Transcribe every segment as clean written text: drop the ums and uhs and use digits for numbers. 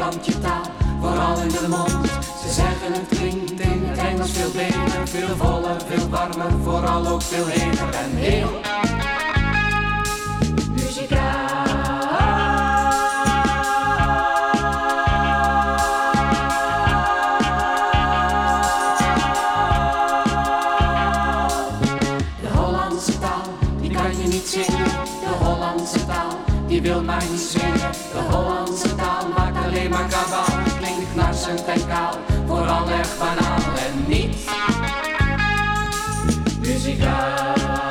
vierkantje taal, vooral in de mond. Ze zeggen het klinkt in het Engels veel beter, veel voller, veel warmer, vooral ook veel heter en heel muzikaal. De Hollandse taal, die kan je niet zingen. De Hollandse taal, die wil maar niet zwingen. De Hollandse taal maakt alleen maar kabaal. Klinkt knarsend en kaal, vooral erg banaal en niet muzikaal.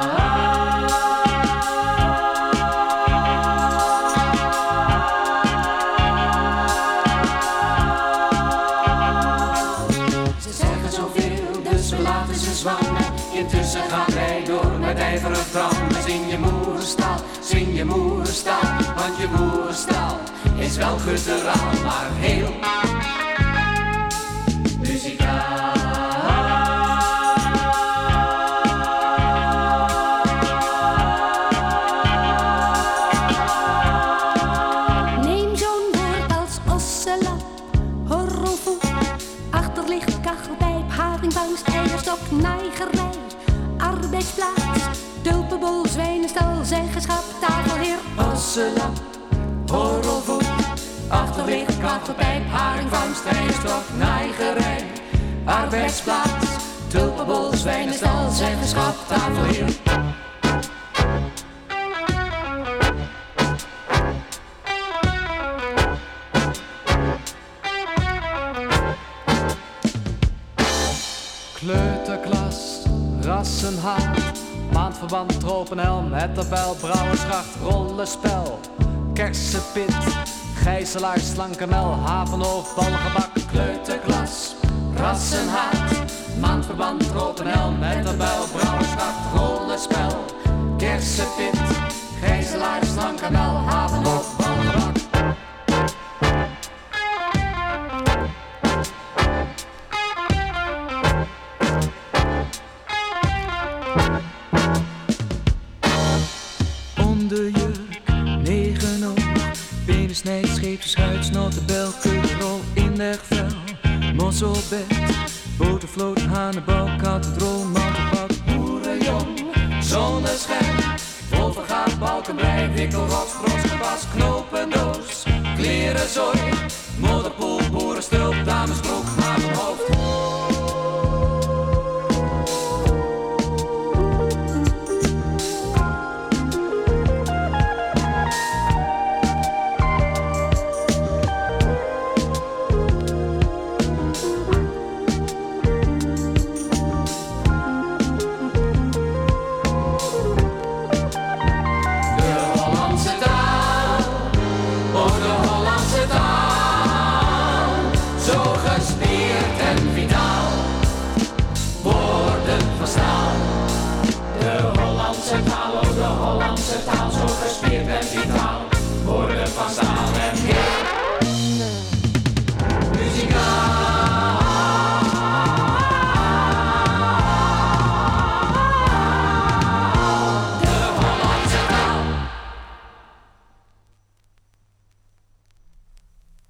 Ze zeggen zoveel, dus we laten ze zwammen. Intussen gaan wij door met ijverig drammen. Zing je moerstaal, want je moerstaal is wel gutteraal, maar heel muzikaal. Neem zo'n woord als osselap, horrelvoet, achterlicht, kachelpijp, haringvangst, eierstok, nijgerij, arbeidsplaats, tulpenbol, zwijnenstal, zeggenschap, tafelheer, Osselap, horrelvoet, achterlicht, kachelpijp, haringvangst, eierstok, nijgerij, arbeidsplaats, tulpenbol, zwijnenstal, zeggenschap, tafelheer. Kleuterklas, rassenhaat, maandverband, tropenhelm, hetterbijl, brouwersgracht, rollenspel, kersenpit, gijzelaar, slankenmel, havenhoofd, balgebak. Kleuterklas, rassenhaat, maandverband, tropenhelm, hetterbijl, brouwersgracht, rollenspel, kersenpit, gijzelaar, slankenmel, havenhoofd, balgebak. Onderjurk, 9 oog, penisnij, scheepje, schuit, notenbel, keukenrol, inlegvel, mosselbed, botervloot, hanenbal, kattenrol, mantelbak, Boerenjong, zonneschijn, vol vergaat, balkenbrei, wikkelrots, broskenpas, knopendoos, klerenzooi, modderpoel, boerenstulp, damesbroek, havenhoofd. De Hollandse taal, zo gespierd en vitaal.